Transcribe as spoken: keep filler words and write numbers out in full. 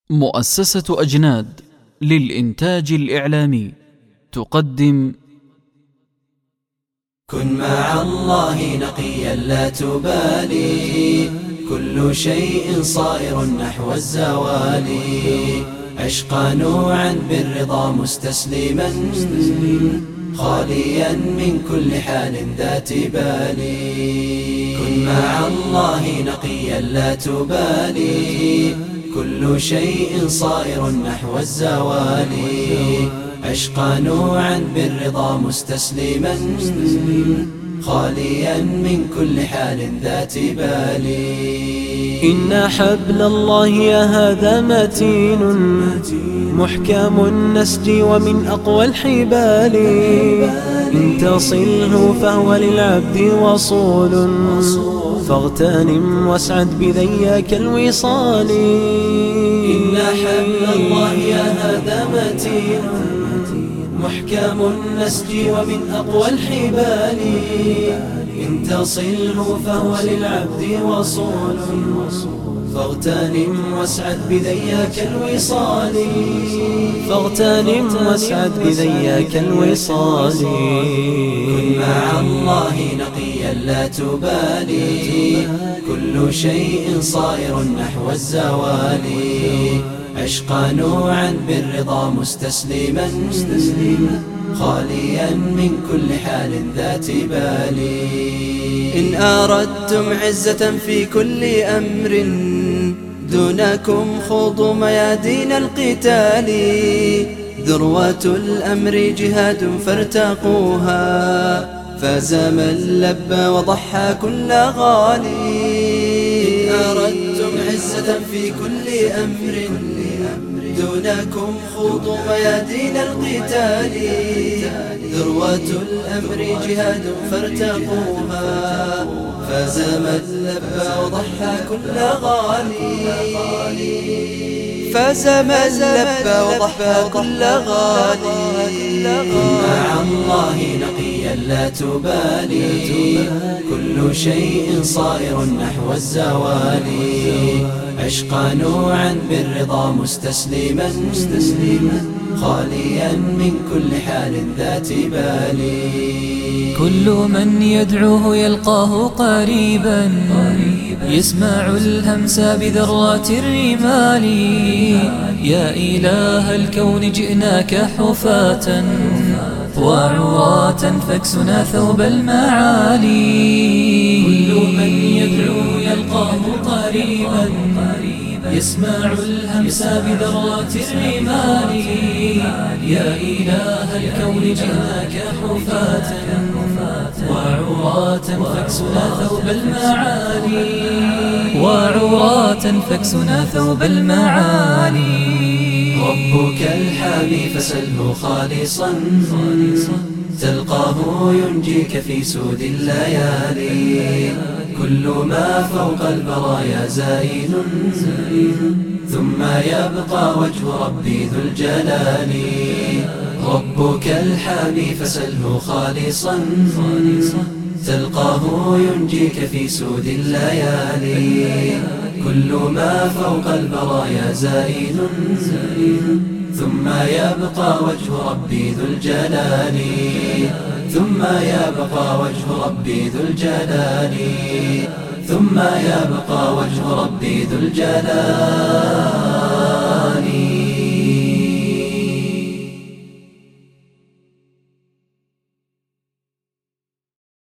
مؤسسة أجناد للإنتاج الإعلامي تقدم: كن مع الله نقيا لا تبالي، كل شيء صائر نحو الزوال. عشقا نوعا بالرضا مستسلما، خاليا من كل حال ذات بال. كن مع الله نقيا لا تبالي، كل شيء صائر نحو الزوال. عشقا نوعا بالرضا مستسلما، خاليا من كل حال ذات بال. إن حبل الله هذا متين، محكم النسج ومن أقوى الحبال. إن تصله فهو للعبد وصول، فاغتنم واسعد بذياك الوصال. إن حبل الله هذا متين، محكم النسج ومن أقوى الحبال. إن تصله فهو للعبد وصول، فاغتنم واسعد بذياك الوصال. فاغتنم واسعد بذياك الوصال. كن مع الله نقيا لا تبالي، كل شيء صائر نحو الزوال. عشقا نوعا بالرضا مستسلما، خاليا من كل حال ذات بال. إن أردتم عزة في كل أمر، دونكم خوضوا ميادين القتال. ذروة الأمر جهاد فارتقوها، فاز من لبى وضحى كل غالي. إن أردتم عزة في كل أمر، دونكم خوضوا ميادين القتال. ذروة الأمر جهاد فارتقوها، فاز من لبى وضحى كل غالي. فاز من لبى وضحى كل غالي. كن مع الله نقيا لا تبالي، كل شيء صائر نحو الزوال. عشقا نوعا بالرضا مستسلما، خاليا من كل حال ذات بال. كل من يدعوه يلقاه قريبا، يسمع الهمس بذرات الرمال. يا إله الكون جئناك حفاة وعراة، فاكسنا ثوب المعالي. كل من يدعو يلقاه قريبا، يسمع الهمس بذرات الرمال. يا إله الكون جئناك حفاة وعراة، فاكسنا ثوب المعالي. وعراة فاكسنا ثوب المعالي. ربك الحامي فسله خالصا، تلقاه ينجيك في سود الليالي. كل ما فوق البرايا زائل، ثم يبقى وجه ربي ذو الجلال. ربك الحامي فسله خالصا، تلقاه ينجيك في سود الليالي. كل ما فوق البرايا زائل، ثم يبقى وجه ربي ذو الجلال. ثم يبقى وجه ربي ذو الجلال. ثم يبقى وجه ربي ذو الجلال.